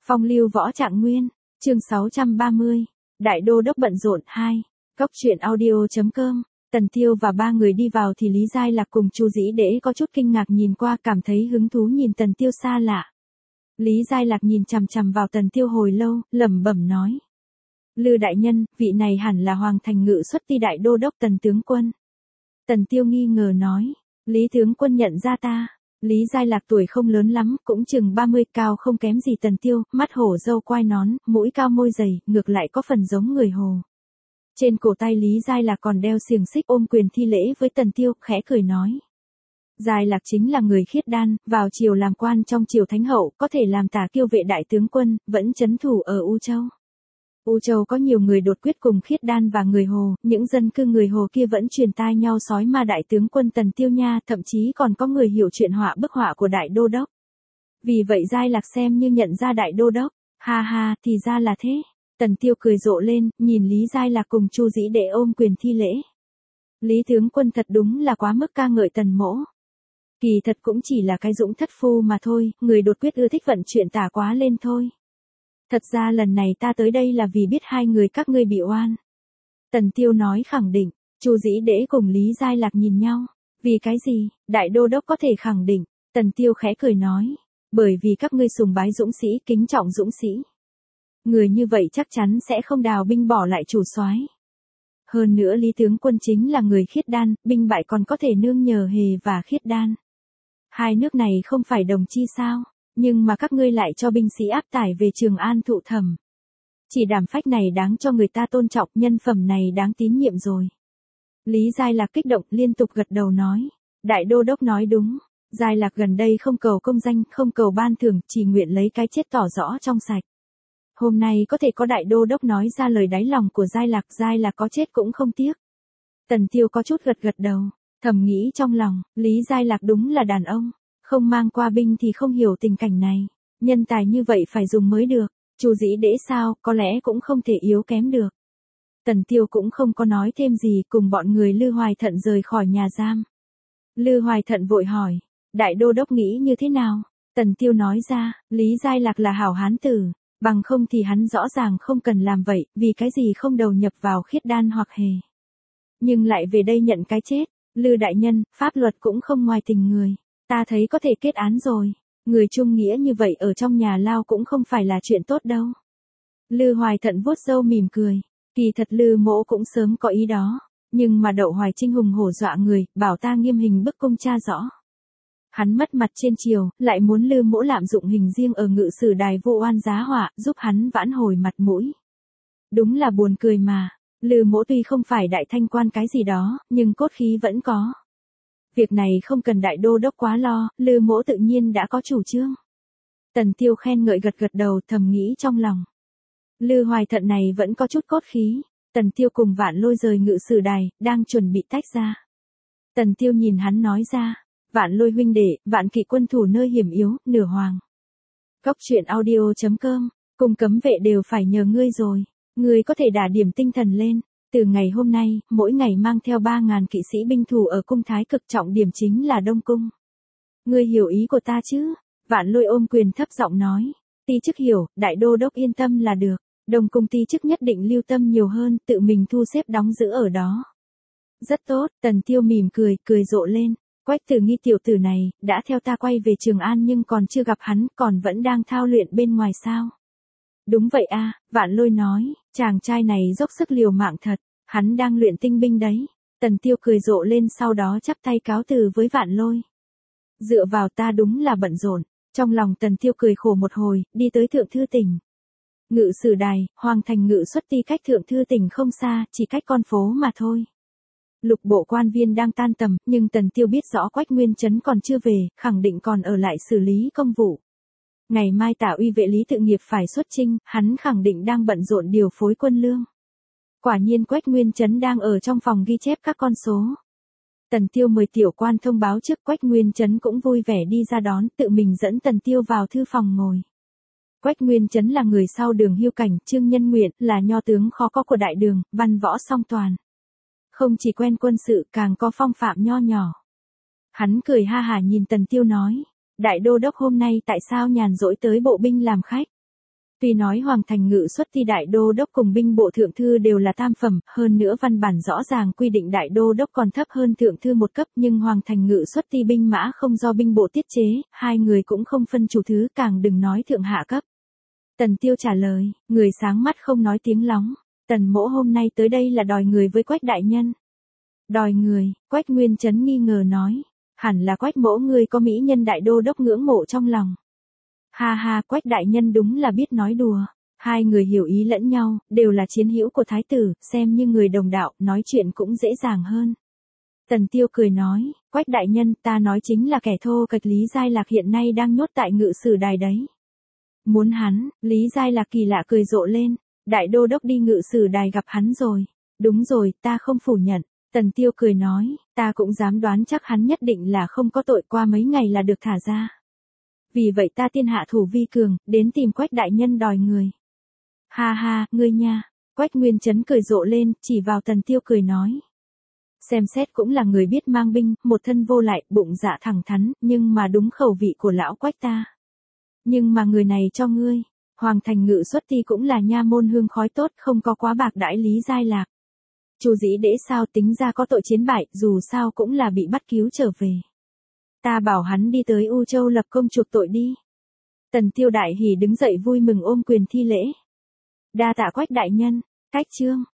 Phong lưu võ trạng nguyên, chương 630, Đại đô đốc bận rộn 2, Cốc truyện audio.com. Tần Tiêu và ba người đi vào thì Lý Giai Lạc cùng Chu Dĩ Đễ có chút kinh ngạc nhìn qua, cảm thấy hứng thú nhìn Tần Tiêu xa lạ. Lý Giai Lạc nhìn chằm chằm vào Tần Tiêu hồi lâu, lẩm bẩm nói: Lư đại nhân, vị này hẳn là Hoàng Thành Ngự Xuất Ti đại đô đốc Tần tướng quân. Tần Tiêu nghi ngờ nói: Lý tướng quân nhận ra ta? Lý Giai Lạc tuổi không lớn lắm, cũng chừng 30, cao không kém gì Tần Tiêu, mắt hổ râu quai nón, mũi cao môi dày, ngược lại có phần giống người Hồ. Trên cổ tay Lý Giai Lạc còn đeo xiềng xích, ôm quyền thi lễ với Tần Tiêu, khẽ cười nói: Giai Lạc chính là người khiết đan, vào triều làm quan trong triều Thánh hậu, có thể làm tả kiêu vệ đại tướng quân, vẫn trấn thủ ở U Châu. U Châu có nhiều người đột quyết cùng khiết đan và người Hồ, những dân cư người Hồ kia vẫn truyền tai nhau sói ma đại tướng quân Tần Tiêu nha, thậm chí còn có người hiểu chuyện họa bức họa của đại đô đốc. Vì vậy Giai Lạc xem như nhận ra đại đô đốc. Ha ha, thì ra là thế. Tần Tiêu cười rộ lên, nhìn Lý Giai Lạc cùng Chu Dĩ Đễ ôm quyền thi lễ. Lý tướng quân thật đúng là quá mức ca ngợi Tần mỗ. Kỳ thật cũng chỉ là cái dũng thất phu mà thôi, người đột quyết ưa thích vận chuyện tả quá lên thôi. Thật ra lần này ta tới đây là vì biết hai người các ngươi bị oan. Tần Tiêu nói khẳng định. Chu Dĩ Đễ cùng Lý Giai Lạc nhìn nhau. Vì cái gì, đại đô đốc có thể khẳng định? Tần Tiêu khẽ cười nói: Bởi vì các ngươi sùng bái dũng sĩ, kính trọng dũng sĩ. Người như vậy chắc chắn sẽ không đào binh bỏ lại chủ soái. Hơn nữa Lý tướng quân chính là người khiết đan, binh bại còn có thể nương nhờ Hề và khiết đan. Hai nước này không phải đồng chi sao? Nhưng mà các ngươi lại cho binh sĩ áp tải về Trường An thụ thẩm. Chỉ đảm phách này đáng cho người ta tôn trọng, nhân phẩm này đáng tín nhiệm rồi. Lý Giai Lạc kích động liên tục gật đầu nói: Đại đô đốc nói đúng. Giai Lạc gần đây không cầu công danh, không cầu ban thưởng, chỉ nguyện lấy cái chết tỏ rõ trong sạch. Hôm nay có thể có đại đô đốc nói ra lời đáy lòng của Giai Lạc có chết cũng không tiếc. Tần Tiêu có chút gật đầu, thầm nghĩ trong lòng, Lý Giai Lạc đúng là đàn ông. Không mang qua binh thì không hiểu tình cảnh này. Nhân tài như vậy phải dùng mới được. Chu Dĩ Đễ sao, có lẽ cũng không thể yếu kém được. Tần Tiêu cũng không có nói thêm gì, cùng bọn người Lư Hoài Thận rời khỏi nhà giam. Lư Hoài Thận vội hỏi: Đại đô đốc nghĩ như thế nào? Tần Tiêu nói ra: Lý Giai Lạc là hảo hán tử, bằng không thì hắn rõ ràng không cần làm vậy, vì cái gì không đầu nhập vào khiết đan hoặc Hề. Nhưng lại về đây nhận cái chết. Lư đại nhân, pháp luật cũng không ngoài tình người. Ta thấy có thể kết án rồi. Người trung nghĩa như vậy ở trong nhà lao cũng không phải là chuyện tốt đâu. Lư Hoài Thận vuốt râu mỉm cười. Kỳ thật Lư mỗ cũng sớm có ý đó. Nhưng mà Đậu Hoài Trinh hùng hổ dọa người, bảo ta nghiêm hình bức cung tra rõ. Hắn mất mặt trên triều, lại muốn Lư mỗ lạm dụng hình riêng ở ngự sử đài vô oan giá họa, giúp hắn vãn hồi mặt mũi. Đúng là buồn cười mà. Lư mỗ tuy không phải đại thanh quan cái gì đó, nhưng cốt khí vẫn có. Việc này không cần đại đô đốc quá lo, Lư mỗ tự nhiên đã có chủ trương. Tần Tiêu khen ngợi gật đầu, thầm nghĩ trong lòng. Lư Hoài Thận này vẫn có chút cốt khí. Tần Tiêu cùng Vạn Lôi rời ngự sử đài, đang chuẩn bị tách ra. Tần Tiêu nhìn hắn nói ra: Vạn Lôi huynh đệ, Vạn Kỵ quân thủ nơi hiểm yếu, nửa hoàng. Cốc truyện audio.com, cùng cấm vệ đều phải nhờ ngươi rồi. Ngươi có thể đả điểm tinh thần lên. Từ ngày hôm nay, mỗi ngày mang theo 3.000 kỵ sĩ binh thủ ở cung Thái Cực, trọng điểm chính là Đông Cung. Ngươi hiểu ý của ta chứ? Vạn Lôi ôm quyền thấp giọng nói. Ti chức hiểu, đại đô đốc yên tâm là được. Đông Cung ti chức nhất định lưu tâm nhiều hơn, tự mình thu xếp đóng giữ ở đó. Rất tốt, Tần Tiêu mỉm cười rộ lên. Quách Tử Nghi tiểu tử này, đã theo ta quay về Trường An nhưng còn chưa gặp hắn, còn vẫn đang thao luyện bên ngoài sao? Đúng vậy a, Vạn Lôi nói, chàng trai này dốc sức liều mạng thật, hắn đang luyện tinh binh đấy. Tần Tiêu cười rộ lên, sau đó chắp tay cáo từ với Vạn Lôi. Dựa vào ta đúng là bận rộn. Trong lòng Tần Tiêu cười khổ một hồi, đi tới Thượng Thư Tỉnh. Ngự sử đài, Hoàng Thành Ngự Xuất Ti cách Thượng Thư Tỉnh không xa, chỉ cách con phố mà thôi. Lục bộ quan viên đang tan tầm, nhưng Tần Tiêu biết rõ Quách Nguyên Chấn còn chưa về, khẳng định còn ở lại xử lý công vụ. Ngày mai Tả Uy vệ Lý Tự Nghiệp phải xuất chinh, hắn khẳng định đang bận rộn điều phối quân lương. Quả nhiên Quách Nguyên Chấn đang ở trong phòng ghi chép các con số. Tần Tiêu mời tiểu quan thông báo trước, Quách Nguyên Chấn cũng vui vẻ đi ra đón, tự mình dẫn Tần Tiêu vào thư phòng ngồi. Quách Nguyên Chấn là người sau Đường Hưu Cảnh, Trương Nhân Nguyện, là nho tướng khó có của đại đường, văn võ song toàn. Không chỉ quen quân sự, càng có phong phạm nho nhỏ. Hắn cười ha hả nhìn Tần Tiêu nói: Đại đô đốc hôm nay tại sao nhàn rỗi tới bộ binh làm khách? Tuy nói Hoàng Thành Ngự Xuất Ti đại đô đốc cùng binh bộ thượng thư đều là tam phẩm, hơn nữa văn bản rõ ràng quy định đại đô đốc còn thấp hơn thượng thư một cấp, nhưng Hoàng Thành Ngự Xuất Ti binh mã không do binh bộ tiết chế, hai người cũng không phân chủ thứ, càng đừng nói thượng hạ cấp. Tần Tiêu trả lời, người sáng mắt không nói tiếng lóng. Tần mỗ hôm nay tới đây là đòi người với Quách đại nhân. Đòi người, Quách Nguyên Chấn nghi ngờ nói. Hẳn là Quách mỗ ngươi có mỹ nhân đại đô đốc ngưỡng mộ trong lòng. Ha ha, Quách đại nhân đúng là biết nói đùa. Hai người hiểu ý lẫn nhau, đều là chiến hữu của thái tử, xem như người đồng đạo, nói chuyện cũng dễ dàng hơn. Tần Tiêu cười nói, Quách đại nhân, ta nói chính là kẻ thô kệch Lý Giai Lạc hiện nay đang nhốt tại ngự sử đài đấy. Muốn hắn, Lý Giai Lạc kỳ lạ cười rộ lên, đại đô đốc đi ngự sử đài gặp hắn rồi. Đúng rồi, ta không phủ nhận. Tần Tiêu cười nói, ta cũng dám đoán chắc hắn nhất định là không có tội, qua mấy ngày là được thả ra. Vì vậy ta tiên hạ thủ vi cường, đến tìm Quách đại nhân đòi người. Ha ha, ngươi nha. Quách Nguyên Chấn cười rộ lên, chỉ vào Tần Tiêu cười nói. Xem xét cũng là người biết mang binh, một thân vô lại, bụng dạ thẳng thắn, nhưng mà đúng khẩu vị của lão Quách ta. Nhưng mà người này cho ngươi, Hoàng Thành Ngự Xuất Ti cũng là nha môn hương khói tốt, không có quá bạc đãi Lý Giai Lạc. Chu Dĩ Đễ sao tính ra có tội chiến bại, dù sao cũng là bị bắt cứu trở về. Ta bảo hắn đi tới U Châu lập công chuộc tội đi. Tần Tiêu đại hỉ đứng dậy vui mừng ôm quyền thi lễ. Đa tạ Quách đại nhân. Cách chương